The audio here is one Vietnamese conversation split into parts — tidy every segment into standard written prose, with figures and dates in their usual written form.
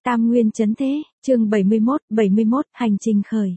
Tam Nguyên Chấn Thế, chương 71, hành trình khởi.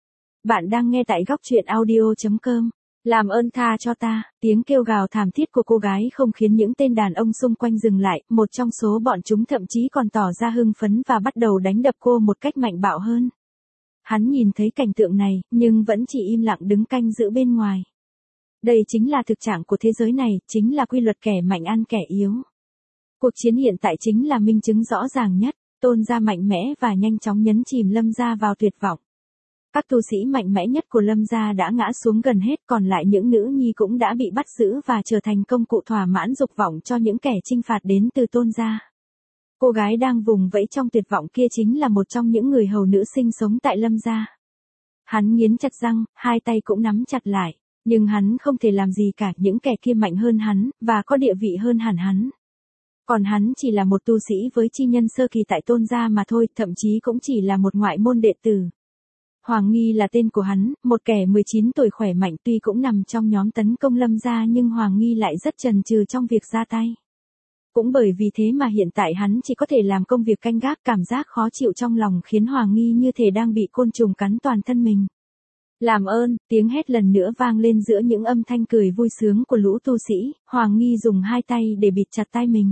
Bạn đang nghe tại góc truyện audio.com. Làm ơn tha cho ta, tiếng kêu gào thảm thiết của cô gái không khiến những tên đàn ông xung quanh dừng lại, một trong số bọn chúng thậm chí còn tỏ ra hưng phấn và bắt đầu đánh đập cô một cách mạnh bạo hơn. Hắn nhìn thấy cảnh tượng này, nhưng vẫn chỉ im lặng đứng canh giữ bên ngoài. Đây chính là thực trạng của thế giới này, chính là quy luật kẻ mạnh ăn kẻ yếu. Cuộc chiến hiện tại chính là minh chứng rõ ràng nhất. Tôn gia mạnh mẽ và nhanh chóng nhấn chìm Lâm gia vào tuyệt vọng. Các tu sĩ mạnh mẽ nhất của Lâm gia đã ngã xuống gần hết, còn lại những nữ nhi cũng đã bị bắt giữ và trở thành công cụ thỏa mãn dục vọng cho những kẻ chinh phạt đến từ Tôn gia. Cô gái đang vùng vẫy trong tuyệt vọng kia chính là một trong những người hầu nữ sinh sống tại Lâm gia. Hắn nghiến chặt răng, hai tay cũng nắm chặt lại, nhưng hắn không thể làm gì cả, những kẻ kia mạnh hơn hắn, và có địa vị hơn hẳn hắn. Còn hắn chỉ là một tu sĩ với chi nhân sơ kỳ tại Tôn gia mà thôi, thậm chí cũng chỉ là một ngoại môn đệ tử. Hoàng Nghi là tên của hắn, một kẻ 19 tuổi khỏe mạnh, tuy cũng nằm trong nhóm tấn công Lâm gia nhưng Hoàng Nghi lại rất chần chừ trong việc ra tay. Cũng bởi vì thế mà hiện tại hắn chỉ có thể làm công việc canh gác, cảm giác khó chịu trong lòng khiến Hoàng Nghi như thể đang bị côn trùng cắn toàn thân mình. Làm ơn, tiếng hét lần nữa vang lên giữa những âm thanh cười vui sướng của lũ tu sĩ. Hoàng Nghi dùng hai tay để bịt chặt tai mình.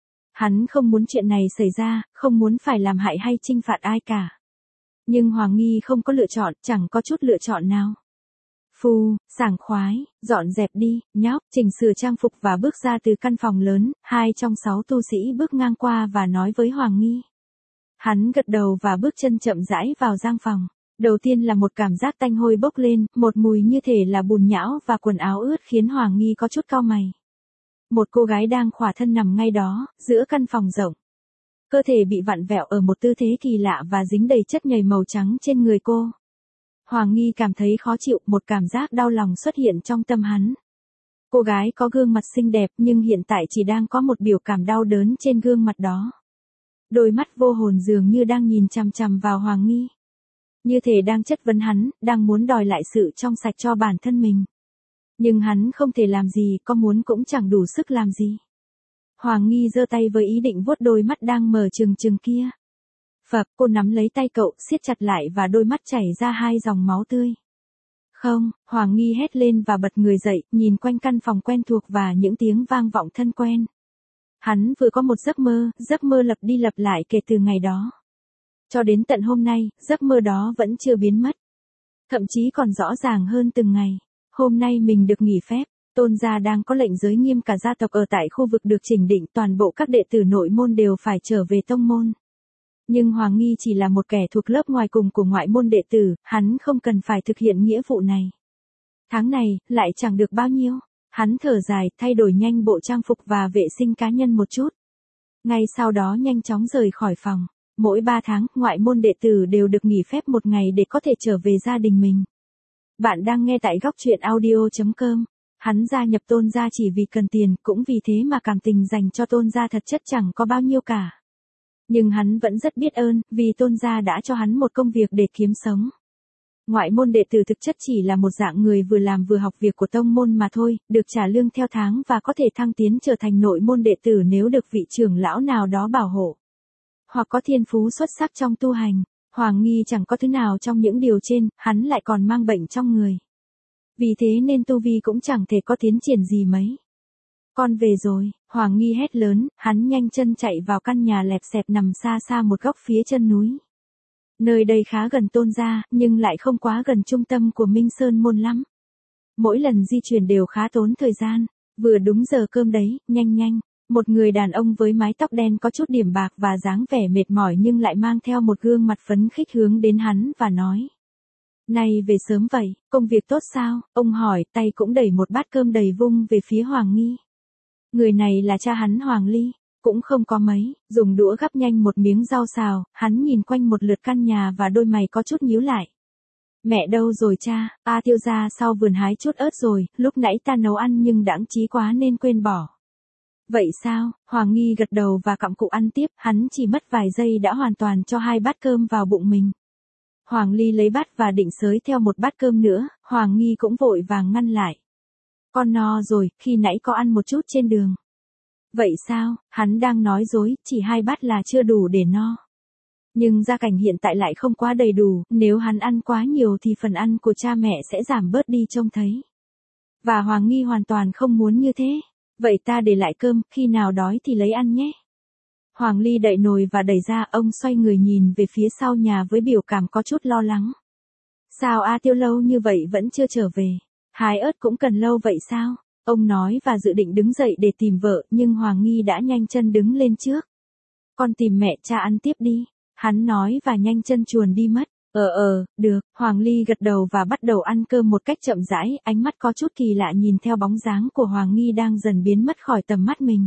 Hắn không muốn chuyện này xảy ra, không muốn phải làm hại hay trinh phạt ai cả. Nhưng Hoàng Nghi không có lựa chọn, chẳng có chút lựa chọn nào. Phù, sảng khoái, dọn dẹp đi, nhóc, chỉnh sửa trang phục và bước ra từ căn phòng lớn. 2 trong 6 tu sĩ bước ngang qua và nói với Hoàng Nghi. Hắn gật đầu và bước chân chậm rãi vào gian phòng. Đầu tiên là một cảm giác tanh hôi bốc lên, một mùi như thể là bùn nhão và quần áo ướt khiến Hoàng Nghi có chút cau mày. Một cô gái đang khỏa thân nằm ngay đó, giữa căn phòng rộng. Cơ thể bị vặn vẹo ở một tư thế kỳ lạ và dính đầy chất nhầy màu trắng trên người cô. Hoàng Nghi cảm thấy khó chịu, một cảm giác đau lòng xuất hiện trong tâm hắn. Cô gái có gương mặt xinh đẹp nhưng hiện tại chỉ đang có một biểu cảm đau đớn trên gương mặt đó. Đôi mắt vô hồn dường như đang nhìn chằm chằm vào Hoàng Nghi. Như thể đang chất vấn hắn, đang muốn đòi lại sự trong sạch cho bản thân mình. Nhưng hắn không thể làm gì, có muốn cũng chẳng đủ sức làm gì. Hoàng Nghi giơ tay với ý định vuốt đôi mắt đang mở trừng trừng kia. Phập, cô nắm lấy tay cậu, siết chặt lại và đôi mắt chảy ra 2 dòng máu tươi. Không, Hoàng Nghi hét lên và bật người dậy, nhìn quanh căn phòng quen thuộc và những tiếng vang vọng thân quen. Hắn vừa có một giấc mơ lặp đi lặp lại kể từ ngày đó. Cho đến tận hôm nay, giấc mơ đó vẫn chưa biến mất. Thậm chí còn rõ ràng hơn từng ngày. Hôm nay mình được nghỉ phép, Tôn gia đang có lệnh giới nghiêm cả gia tộc ở tại khu vực được chỉnh định, toàn bộ các đệ tử nội môn đều phải trở về tông môn. Nhưng Hoàng Nghi chỉ là một kẻ thuộc lớp ngoài cùng của ngoại môn đệ tử, hắn không cần phải thực hiện nghĩa vụ này. Tháng này, lại chẳng được bao nhiêu. Hắn thở dài, thay đổi nhanh bộ trang phục và vệ sinh cá nhân một chút. Ngay sau đó nhanh chóng rời khỏi phòng. Mỗi 3 tháng, ngoại môn đệ tử đều được nghỉ phép 1 ngày để có thể trở về gia đình mình. Bạn đang nghe tại góc truyện audio.com. Hắn gia nhập Tôn gia chỉ vì cần tiền, cũng vì thế mà cảm tình dành cho Tôn gia thật chất chẳng có bao nhiêu cả. Nhưng hắn vẫn rất biết ơn, vì Tôn gia đã cho hắn một công việc để kiếm sống. Ngoại môn đệ tử thực chất chỉ là một dạng người vừa làm vừa học việc của tông môn mà thôi, được trả lương theo tháng và có thể thăng tiến trở thành nội môn đệ tử nếu được vị trưởng lão nào đó bảo hộ. Hoặc có thiên phú xuất sắc trong tu hành. Hoàng Nghi chẳng có thứ nào trong những điều trên, hắn lại còn mang bệnh trong người. Vì thế nên tu vi cũng chẳng thể có tiến triển gì mấy. Con về rồi, Hoàng Nghi hét lớn, hắn nhanh chân chạy vào căn nhà lẹp xẹp nằm xa xa một góc phía chân núi. Nơi đây khá gần Tôn gia, nhưng lại không quá gần trung tâm của Minh Sơn môn lắm. Mỗi lần di chuyển đều khá tốn thời gian, vừa đúng giờ cơm đấy, nhanh. Một người đàn ông với mái tóc đen có chút điểm bạc và dáng vẻ mệt mỏi nhưng lại mang theo một gương mặt phấn khích hướng đến hắn và nói. Này về sớm vậy, công việc tốt sao? Ông hỏi, tay cũng đẩy một bát cơm đầy vung về phía Hoàng Nghi. Người này là cha hắn Hoàng Ly, cũng không có mấy, dùng đũa gắp nhanh một miếng rau xào, hắn nhìn quanh một lượt căn nhà và đôi mày có chút nhíu lại. Mẹ đâu rồi cha? Tiêu ra sau vườn hái chút ớt rồi, lúc nãy ta nấu ăn nhưng đãng trí quá nên quên bỏ. Vậy sao? Hoàng Nghi gật đầu và cặm cụi ăn tiếp, hắn chỉ mất vài giây đã hoàn toàn cho 2 bát cơm vào bụng mình. Hoàng Ly lấy bát và định xới theo một bát cơm nữa, Hoàng Nghi cũng vội vàng ngăn lại. Con no rồi, khi nãy có ăn một chút trên đường. Vậy sao? Hắn đang nói dối, chỉ 2 bát là chưa đủ để no. Nhưng gia cảnh hiện tại lại không quá đầy đủ, nếu hắn ăn quá nhiều thì phần ăn của cha mẹ sẽ giảm bớt đi trông thấy. Và Hoàng Nghi hoàn toàn không muốn như thế. Vậy ta để lại cơm, khi nào đói thì lấy ăn nhé. Hoàng Ly đậy nồi và đẩy ra, ông xoay người nhìn về phía sau nhà với biểu cảm có chút lo lắng. Sao A Tiêu lâu như vậy vẫn chưa trở về? Hái ớt cũng cần lâu vậy sao? Ông nói và dự định đứng dậy để tìm vợ, nhưng Hoàng Nghi đã nhanh chân đứng lên trước. Con tìm mẹ cha ăn tiếp đi. Hắn nói và nhanh chân chuồn đi mất. Được, Hoàng Ly gật đầu và bắt đầu ăn cơm một cách chậm rãi, ánh mắt có chút kỳ lạ nhìn theo bóng dáng của Hoàng Nghi đang dần biến mất khỏi tầm mắt mình.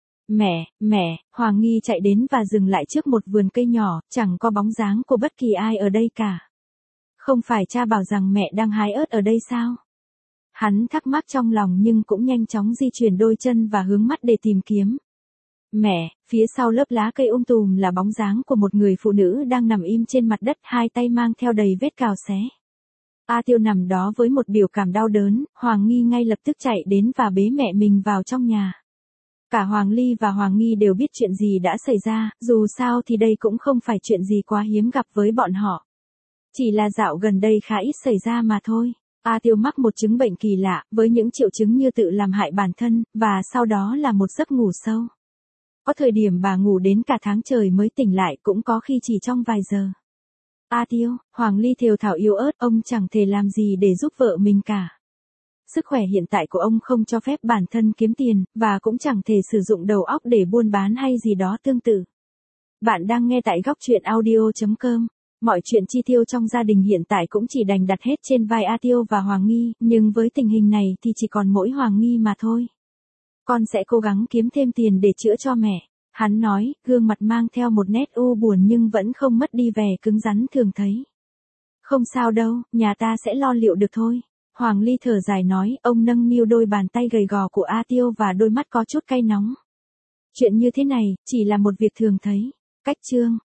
Mẹ, Hoàng Nghi chạy đến và dừng lại trước một vườn cây nhỏ, chẳng có bóng dáng của bất kỳ ai ở đây cả. Không phải cha bảo rằng mẹ đang hái ớt ở đây sao? Hắn thắc mắc trong lòng nhưng cũng nhanh chóng di chuyển đôi chân và hướng mắt để tìm kiếm. Mẹ, phía sau lớp lá cây tùm là bóng dáng của một người phụ nữ đang nằm im trên mặt đất, hai tay mang theo đầy vết cào xé. A Tiêu nằm đó với một biểu cảm đau đớn, Hoàng Nghi ngay lập tức chạy đến và bế mẹ mình vào trong nhà. Cả Hoàng Ly và Hoàng Nghi đều biết chuyện gì đã xảy ra, dù sao thì đây cũng không phải chuyện gì quá hiếm gặp với bọn họ. Chỉ là dạo gần đây khá ít xảy ra mà thôi. A Tiêu mắc một chứng bệnh kỳ lạ, với những triệu chứng như tự làm hại bản thân, và sau đó là một giấc ngủ sâu. Có thời điểm bà ngủ đến cả tháng trời mới tỉnh lại, cũng có khi chỉ trong vài giờ. A Tiêu, Hoàng Ly thều thào yếu ớt, ông chẳng thể làm gì để giúp vợ mình cả. Sức khỏe hiện tại của ông không cho phép bản thân kiếm tiền, và cũng chẳng thể sử dụng đầu óc để buôn bán hay gì đó tương tự. Bạn đang nghe tại góc truyện audio.com. Mọi chuyện chi tiêu trong gia đình hiện tại cũng chỉ đành đặt hết trên vai A Tiêu và Hoàng Nghi, nhưng với tình hình này thì chỉ còn mỗi Hoàng Nghi mà thôi. Con sẽ cố gắng kiếm thêm tiền để chữa cho mẹ. Hắn nói, gương mặt mang theo một nét u buồn nhưng vẫn không mất đi vẻ cứng rắn thường thấy. Không sao đâu, nhà ta sẽ lo liệu được thôi. Hoàng Ly thở dài nói, ông nâng niu đôi bàn tay gầy gò của A Tiêu và đôi mắt có chút cay nóng. Chuyện như thế này, chỉ là một việc thường thấy. Cách chương